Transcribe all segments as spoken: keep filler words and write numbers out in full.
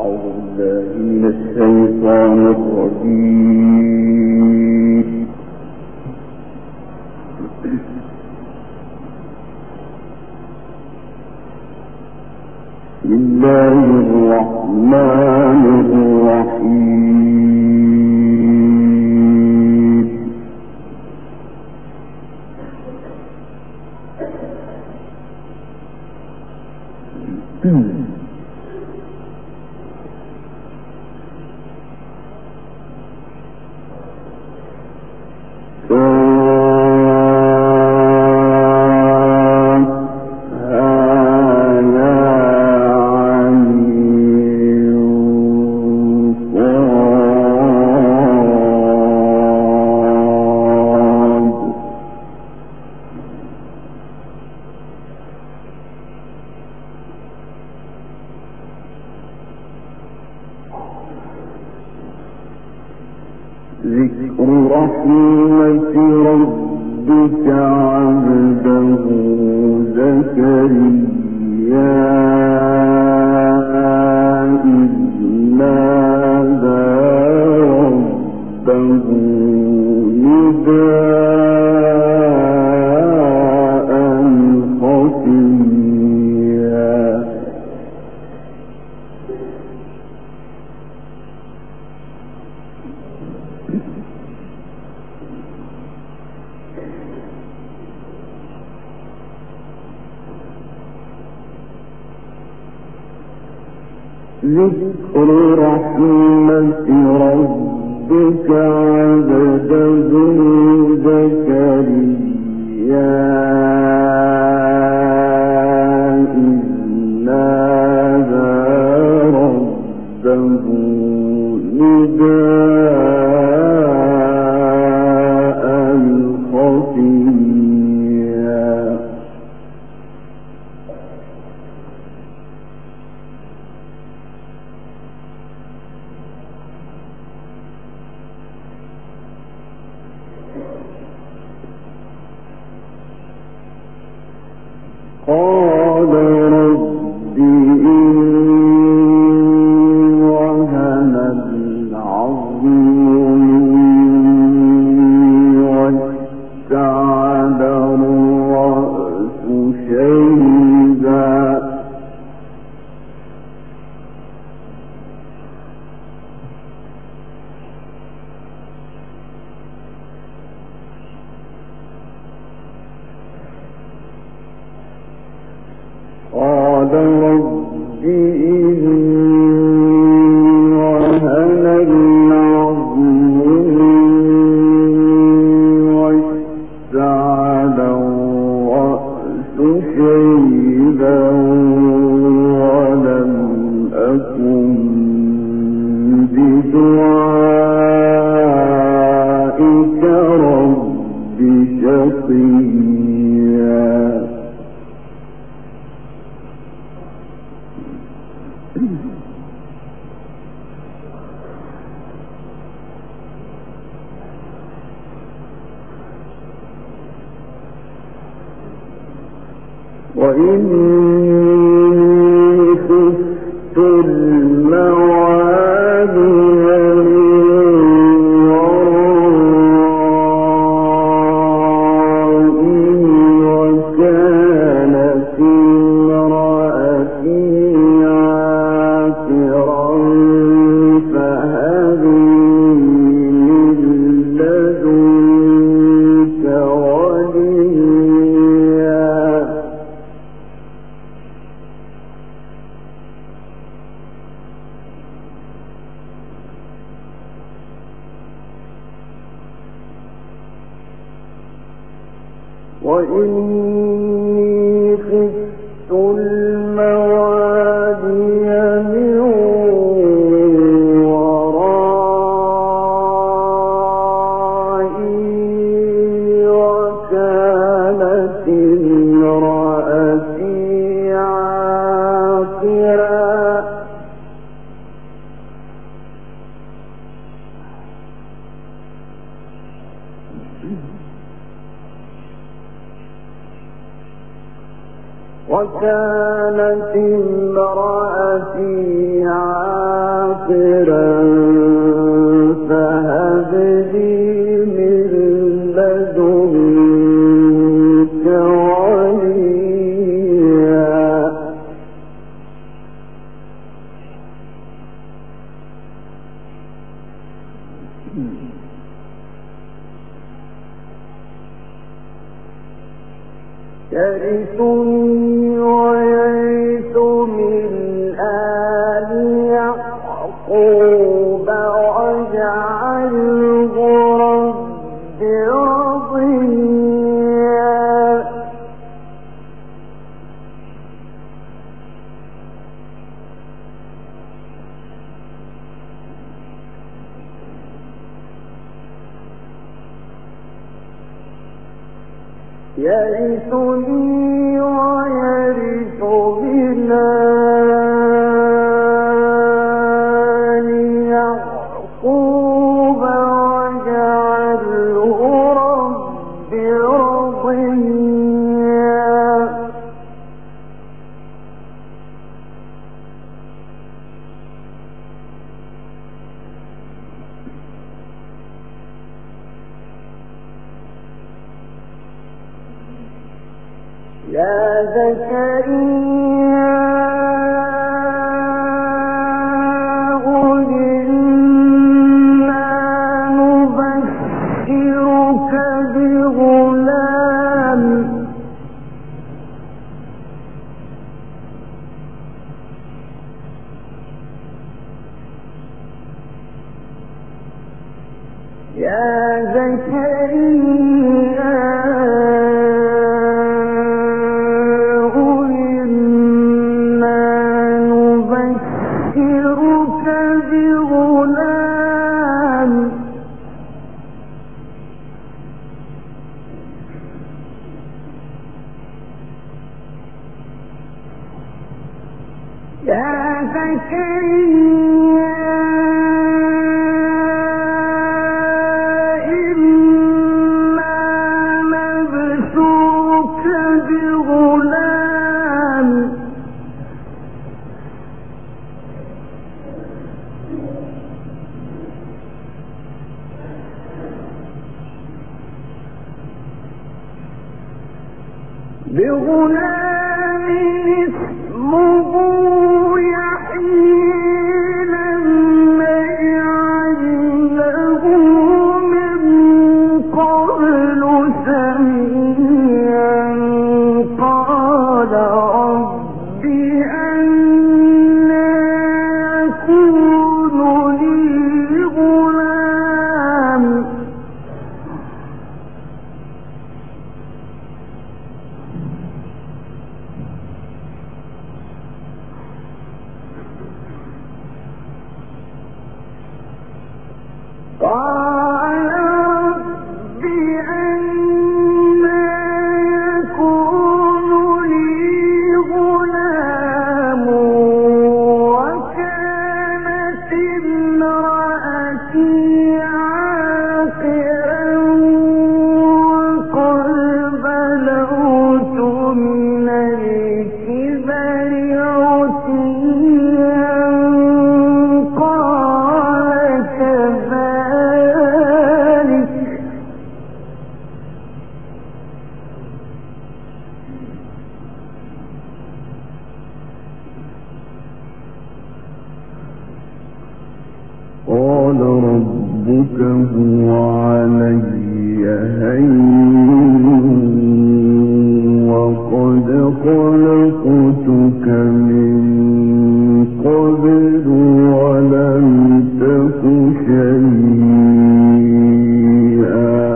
ذكر رحمة ربك عبده زكريا إذ نادى ربه نداء خفيا ذكر رحمة ربك عبده زكريا إذ نادى ربه نداء خفيا قال رب إني وهن العظم مني واشتعل الرأس شيبا قال رب إني وهن العظم مني واشتعل الرأس شيبا ولم أكن بدعائك رب شقيا وإني خفت الموالي من ورائي وكانت امرأتي عاقرا فهب لي من لدنك وليا وإني خفت الموالي من ورائي وكانت امرأتي عاقرا وكانت امرأتي عاقرا عاقرا فهب لي من لدنك وليا يرثني ويرث من آل يعقوب واجعله رب رضيا يرثني ويرث من آل يعقوب واجعله رب رضيا يا زكريا إنا نبشرك بغلام يا زكريا يا زكريا إنا نبشرك بغلام بغلام اسمه قال رب أنى يكون لي غلام وكانت امرأتي عاقرا وقد بلغت من الكبر عتيا قال كذلك قال ربك هو علي هين وقد خلقتك من قبل ولم تك شيئا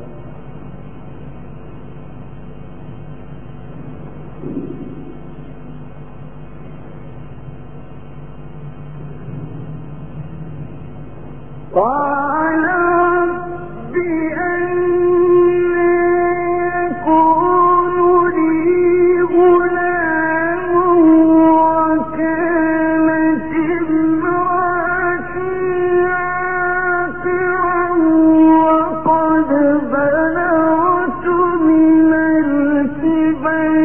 قال رب أنى يكون لي غلام وكانت امرأتي عاقرا وقد بلغت من الكبر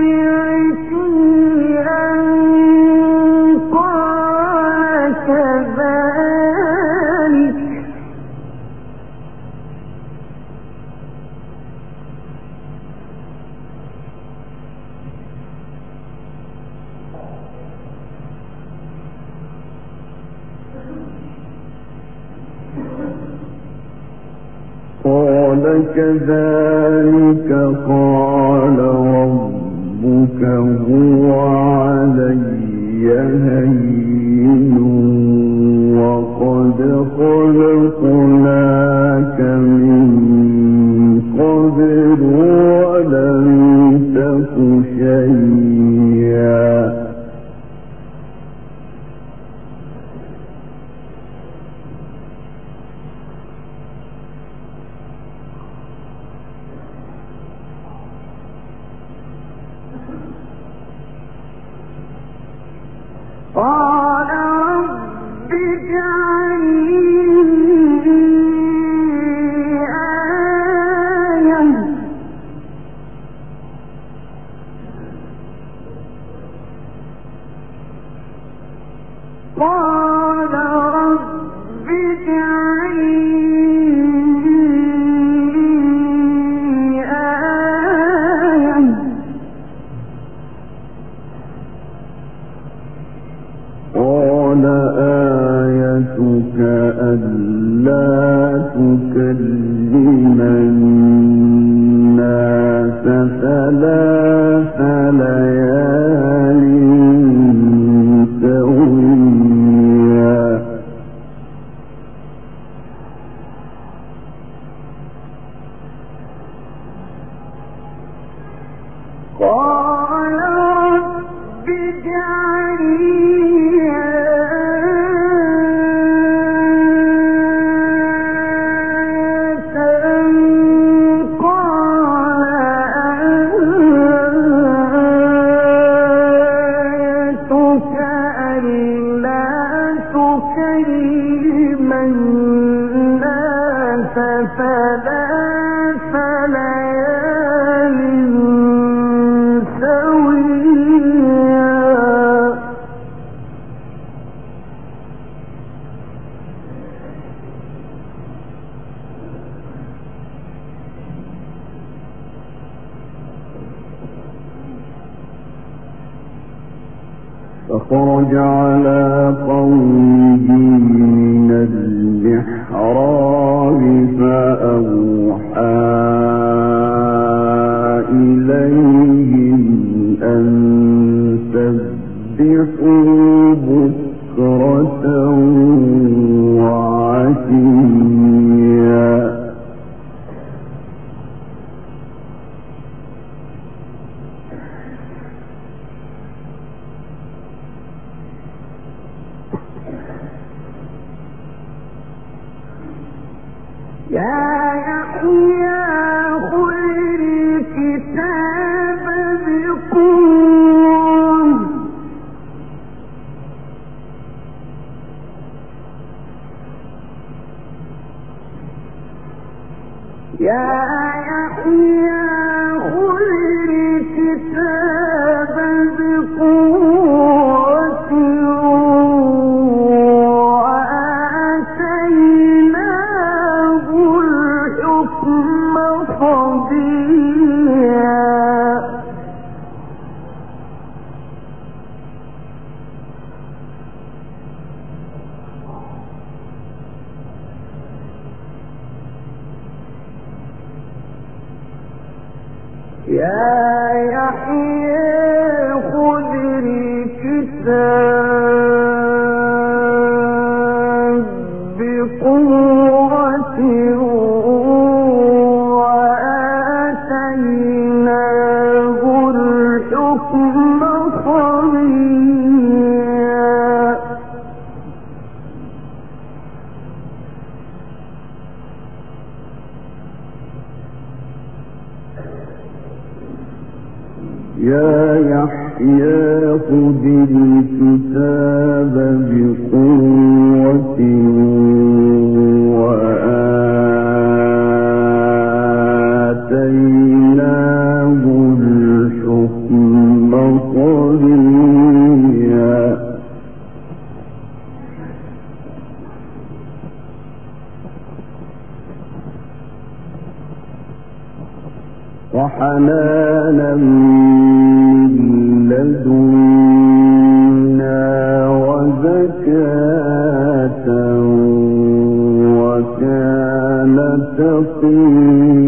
عتيا قال كذلك قال كذلك قال ربك هو علي هين وقد خلقناك من قبل ولم تك شيئا قال رب اجعل لي آية قال رب اجعل لي آية قال آيتك ألا تكلم الناس ثلاث ليال سويا قال رب اجعل لي ثلاث ليال سويا فخرج على قومه من المحراب فأوحى إليهم أن سبحوا بكرة وعشيا يا يحيى خذ الكتاب بقوة يا يحيى خذ الكتاب بقوة وآتيناه الحكم صبيا يا يحيى خذ الكتاب بقوة وآتيناه الحكم صبيا يا يحيى خذ الكتاب بقوة وآتيناه الحكم صبيا وحنانا من لدنا وزكاة وكان تقيا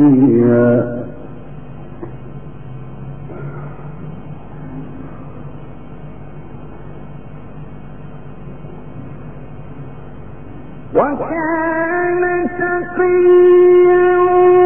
وكان تقيا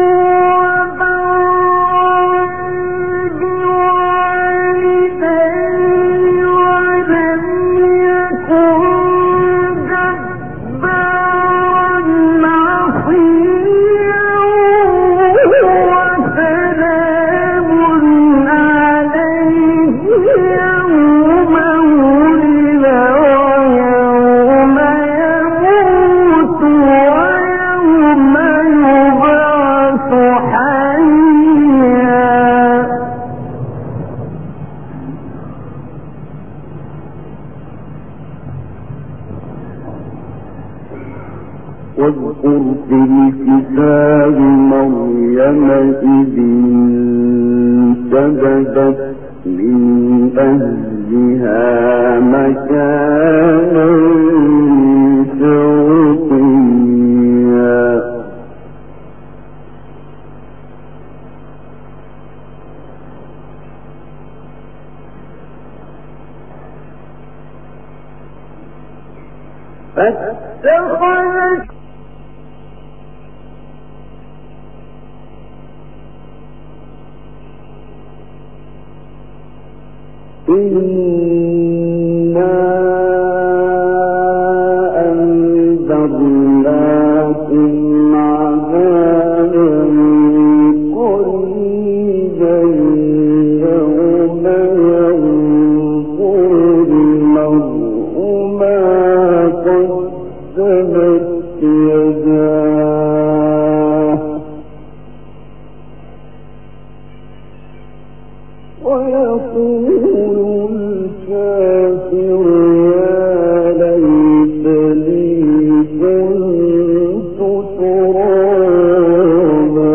واذكر في الكتاب مريم إذ انتبذت من أهلها مكانا شرقيا فاتخذت إنا أنذرناكم عذابا قريبا يوم ينظر المرء ما قدمت يداه ويقول الكافر يا ليتني كنت ترابا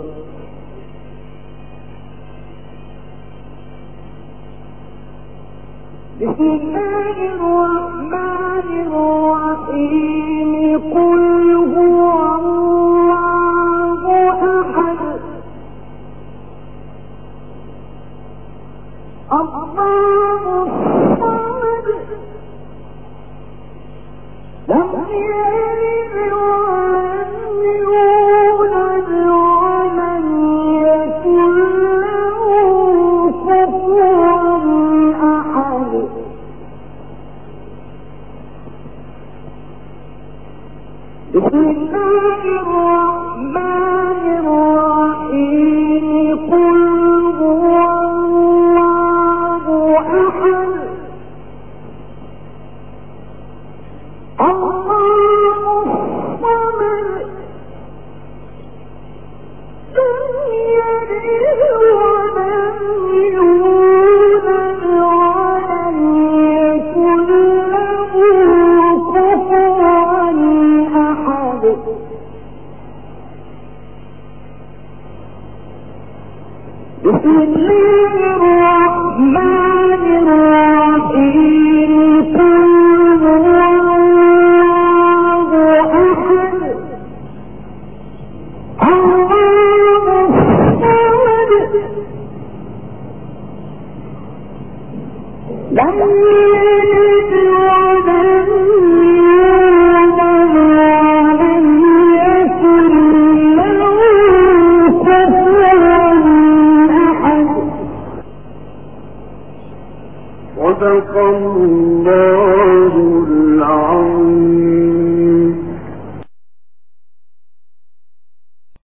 بسم الله الرحمن الرحيم قل هو الله أحد الله الصمد لم يلد ولم يولد ولم يكن له كفوا أحد بسم الله الرحمن الرحيم قل هو بسم الله الرحمن الرحيم قل هو الله أحد الله الصمد لم يلد ولم يولد ولم يكن له كفوا صدق الله العظيم.